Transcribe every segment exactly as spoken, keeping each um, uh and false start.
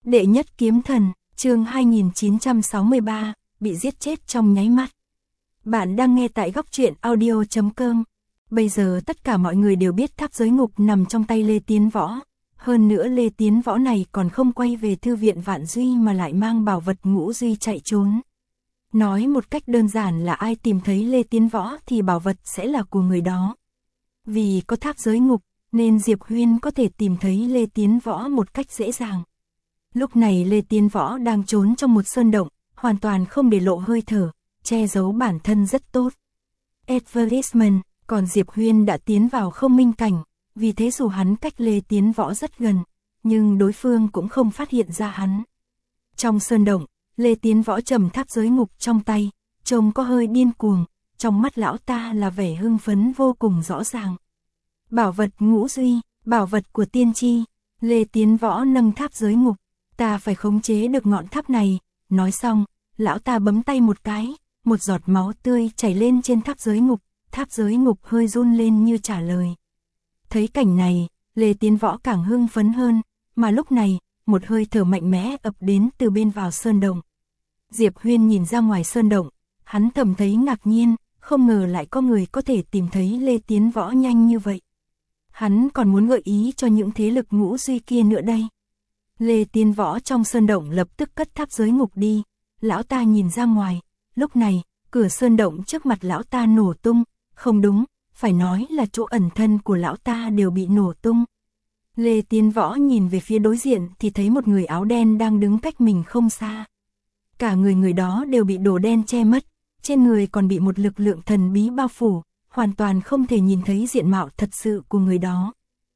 Đệ nhất kiếm thần, chương hai nghìn chín trăm sáu mươi ba, bị giết chết trong nháy mắt. Bạn đang nghe tại góc truyện audio chấm com. Bây giờ tất cả mọi người đều biết tháp giới ngục nằm trong tay Lê Tiến Võ. Hơn nữa Lê Tiến Võ này còn không quay về thư viện Vạn Duy mà lại mang bảo vật Ngũ Duy chạy trốn. Nói một cách đơn giản là ai tìm thấy Lê Tiến Võ thì bảo vật sẽ là của người đó. Vì có tháp giới ngục nên Diệp Huyên có thể tìm thấy Lê Tiến Võ một cách dễ dàng. Lúc này Lê Tiến Võ đang trốn trong một sơn động, hoàn toàn không để lộ hơi thở, che giấu bản thân rất tốt. Advertisement, còn Diệp Huyên đã tiến vào không minh cảnh, vì thế dù hắn cách Lê Tiến Võ rất gần, nhưng đối phương cũng không phát hiện ra hắn. Trong sơn động, Lê Tiến Võ trầm tháp giới ngục trong tay, trông có hơi điên cuồng, trong mắt lão ta là vẻ hưng phấn vô cùng rõ ràng. Bảo vật Ngũ Duy, bảo vật của tiên tri. Lê Tiến Võ nâng tháp giới ngục, ta phải khống chế được ngọn tháp này. Nói xong, lão ta bấm tay một cái, một giọt máu tươi chảy lên trên tháp giới ngục, tháp giới ngục hơi run lên như trả lời. Thấy cảnh này, Lê Tiến Võ càng hưng phấn hơn, mà lúc này, một hơi thở mạnh mẽ ập đến từ bên vào sơn động. Diệp Huyên nhìn ra ngoài sơn động, hắn thầm thấy ngạc nhiên, không ngờ lại có người có thể tìm thấy Lê Tiến Võ nhanh như vậy. Hắn còn muốn gợi ý cho những thế lực Ngũ Duy kia nữa đây. Lê Tiến Võ trong sơn động lập tức cất tháp giới ngục đi, lão ta nhìn ra ngoài, lúc này, cửa sơn động trước mặt lão ta nổ tung, không đúng, phải nói là chỗ ẩn thân của lão ta đều bị nổ tung. Lê Tiến Võ nhìn về phía đối diện thì thấy một người áo đen đang đứng cách mình không xa. Cả người người đó đều bị đồ đen che mất, trên người còn bị một lực lượng thần bí bao phủ, hoàn toàn không thể nhìn thấy diện mạo thật sự của người đó.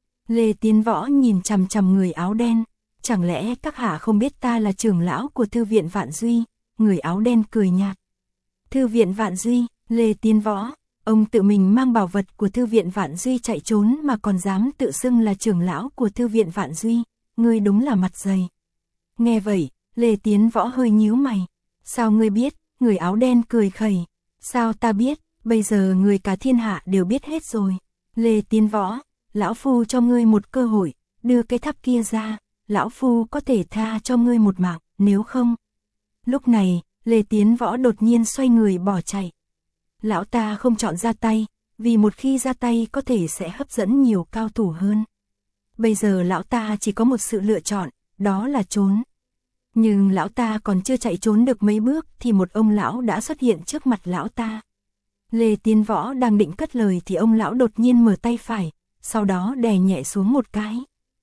Lê Tiến Võ nhìn chằm chằm người áo đen, chẳng lẽ các hạ không biết ta là trưởng lão của thư viện Vạn Duy? Người áo đen cười nhạt. Thư viện Vạn Duy, Lê Tiến Võ, ông tự mình mang bảo vật của thư viện Vạn Duy chạy trốn mà còn dám tự xưng là trưởng lão của thư viện Vạn Duy, ngươi đúng là mặt dày. Nghe vậy, Lê Tiến Võ hơi nhíu mày. Sao ngươi biết? Người áo đen cười khẩy. Sao ta biết? Bây giờ người cả thiên hạ đều biết hết rồi. Lê Tiến Võ, lão phu cho ngươi một cơ hội, đưa cái tháp kia ra, lão phu có thể tha cho ngươi một mạng, nếu không. Lúc này, Lê Tiến Võ đột nhiên xoay người bỏ chạy. Lão ta không chọn ra tay, vì một khi ra tay có thể sẽ hấp dẫn nhiều cao thủ hơn. Bây giờ lão ta chỉ có một sự lựa chọn, đó là trốn. Nhưng lão ta còn chưa chạy trốn được mấy bước thì một ông lão đã xuất hiện trước mặt lão ta. Lê Tiến Võ đang định cất lời thì ông lão đột nhiên mở tay phải, sau đó đè nhẹ xuống một cái.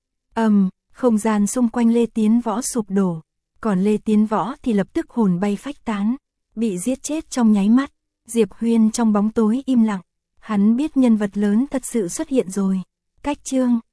Ầm, um, không gian xung quanh Lê Tiến Võ sụp đổ, còn Lê Tiến Võ thì lập tức hồn bay phách tán, bị giết chết trong nháy mắt. Diệp Huyên trong bóng tối im lặng, hắn biết nhân vật lớn thật sự xuất hiện rồi. Cách chương